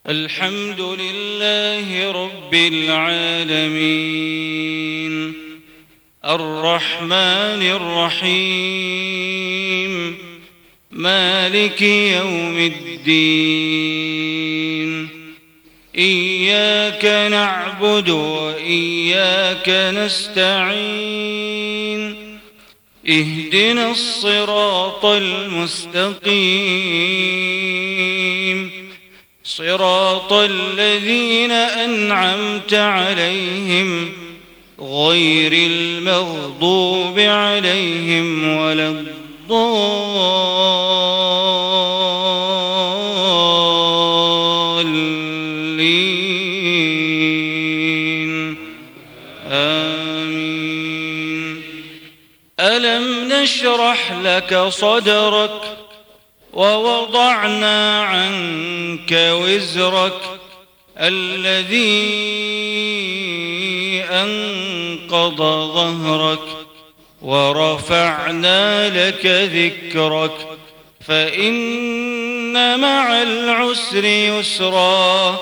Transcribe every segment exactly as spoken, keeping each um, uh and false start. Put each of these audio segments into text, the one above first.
الحمد لله رب العالمين الرحمن الرحيم مالك يوم الدين إياك نعبد وإياك نستعين اهدنا الصراط المستقيم صراط الذين أنعمت عليهم غير المغضوب عليهم ولا الضالين آمين. ألم نشرح لك صدرك ووضعنا عنك وزرك الذي أنقض ظهرك ورفعنا لك ذكرك فإن مع العسر يسرا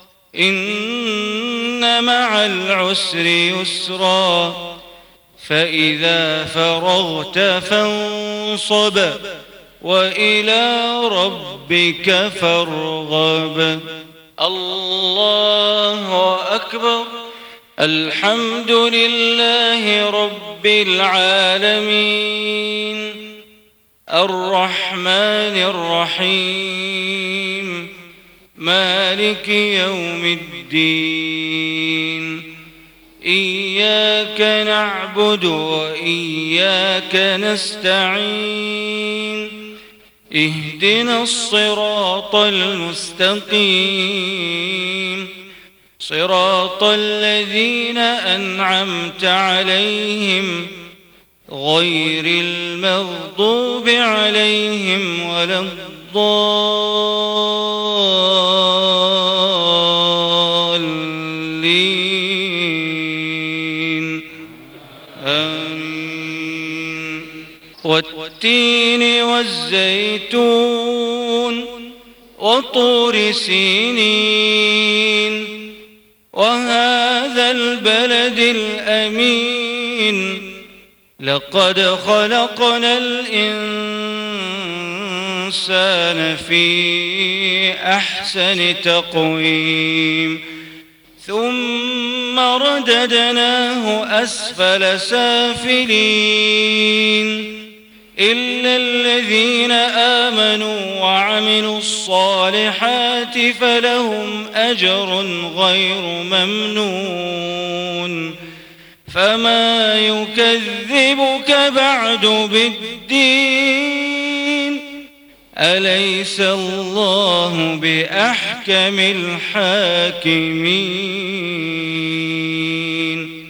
إن مع العسر يسرا فإذا فرغت فانصب وإلى ربك فارغب. الله أكبر. الحمد لله رب العالمين الرحمن الرحيم مالك يوم الدين إياك نعبد وإياك نستعين اهدنا الصراط المستقيم صراط الذين أنعمت عليهم غير المغضوب عليهم ولا الضالين آمين. والتين والزيتون وطور سينين وهذا البلد الأمين لقد خلقنا الإنسان في أحسن تقويم ثم رددناه أسفل سافلين إلا الذين آمنوا وعملوا الصالحات فلهم أجر غير ممنون. فما يكذبك بعد بالدين أليس الله بأحكم الحاكمين.